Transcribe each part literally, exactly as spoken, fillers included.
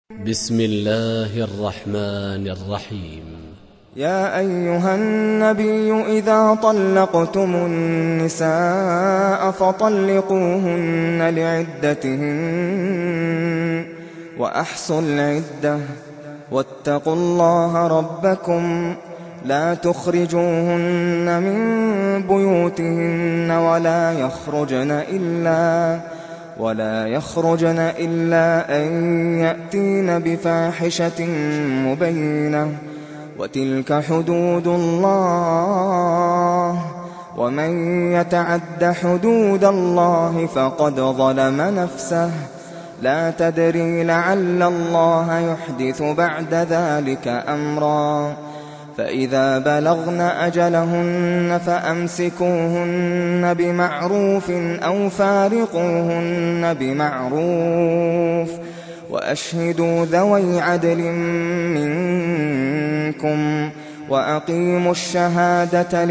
بسم الله الرحمن الرحيم. يا أيها النبي إذا طلقتم النساء فطلقوهن لعدتهن وأحصوا العدة واتقوا الله ربكم لا تخرجوهن من بيوتهن ولا يخرجن إلا ولا يخرجن إلا أن يأتين بفاحشة مبينة وتلك حدود الله ومن يتعد حدود الله فقد ظلم نفسه لا تدري لعل الله يحدث بعد ذلك أمرا فإذا بلغن أجلهن فأمسكوهن بمعروف أو فارقوهن بمعروف وأشهدوا ذوي عدل منكم وأقيموا الشهادة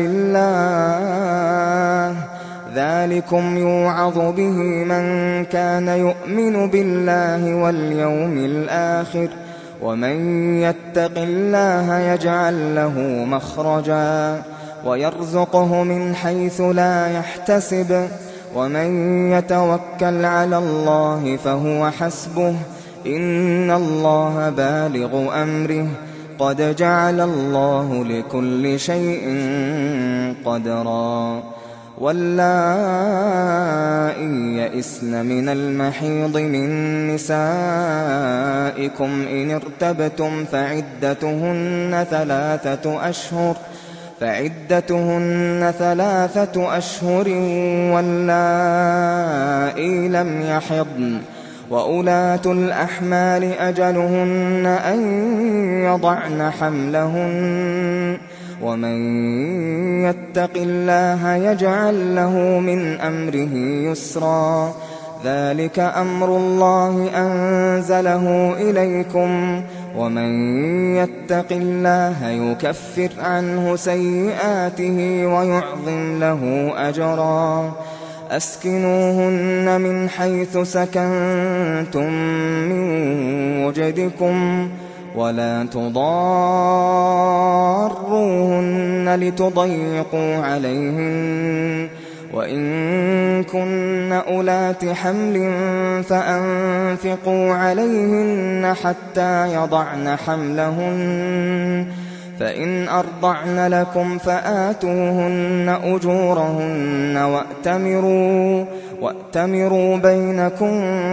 لله ذلكم يوعظ به من كان يؤمن بالله واليوم الآخر ومن يتق الله يجعل له مخرجا ويرزقه من حيث لا يحتسب ومن يتوكل على الله فهو حسبه إن الله بالغ أمره قد جعل الله لكل شيء قدرا واللائي يئسن من المحيض من نسائكم إن ارتبتم فعدتهن ثلاثة أشهر فعدتهن ثلاثة أشهر واللائي لم يحضن وأولاة الأحمال أجلهن أن يضعن حملهن ومن يتق الله يجعل له من أمره يسرا ذلك أمر الله أنزله إليكم ومن يتق الله يكفر عنه سيئاته ويعظم له أجرا أسكنوهن من حيث سكنتم من وجدكم ولا تضاروهن لتضيقوا عليهن وإن كن أولات حمل فأنفقوا عليهن حتى يضعن حملهن فإن أرضعن لكم فآتوهن أجورهن وأتمروا, وأتمروا بينكم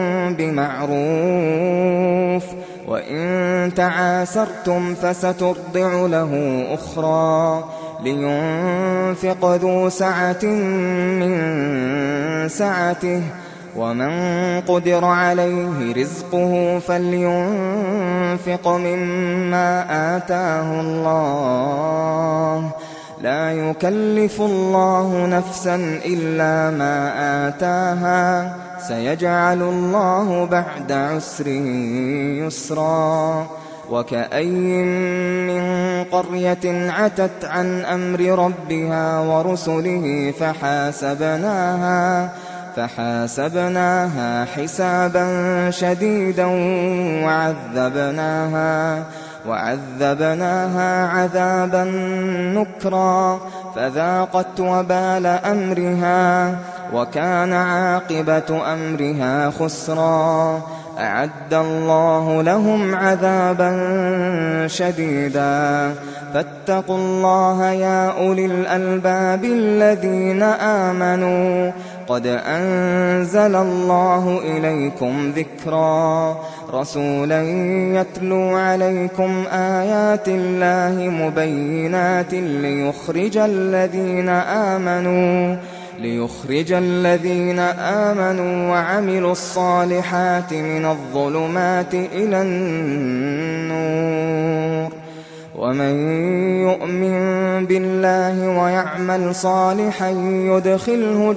بمعروف وإن تعاسرتم فسترضع له أخرى لينفق ذو سعة من سعته ومن قدر عليه رزقه فلينفق مما آتاه الله لا يكلف الله نفسا إلا ما آتاها سيجعل الله بعد عسر يسرا وكأين من قرية عتت عن أمر ربها ورسله فحاسبناها فحاسبناها حسابا شديدا وعذبناها وعذبناها عذابا نكرا فذاقت وبال أمرها وكان عاقبة أمرها خسرا أعد الله لهم عذابا شديدا فاتقوا الله يا أولي الألباب الذين آمنوا قد أنزل الله إليكم ذكرا رسولا يتلو عليكم آيات الله مبينات ليخرج الذين آمنوا ليخرج الذين آمنوا وعملوا الصالحات من الظلمات إلى النور ومن يؤمن بالله ويعمل صالحا يدخله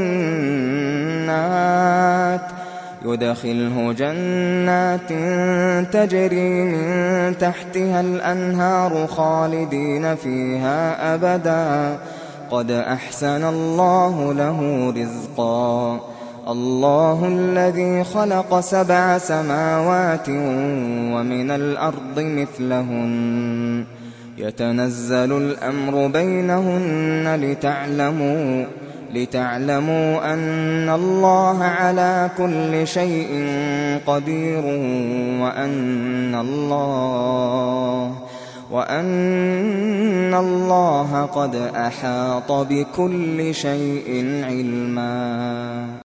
جنات يدخله جنات تجري من تحتها الأنهار خالدين فيها أبدا قد أحسن الله له رزقا الله الذي خلق سبع سماوات ومن الأرض مثلهن يتنزل الأمر بينهن لتعلموا لتعلموا أن الله على كل شيء قدير وأن الله وأن الله قد أحاط بكل شيء علما.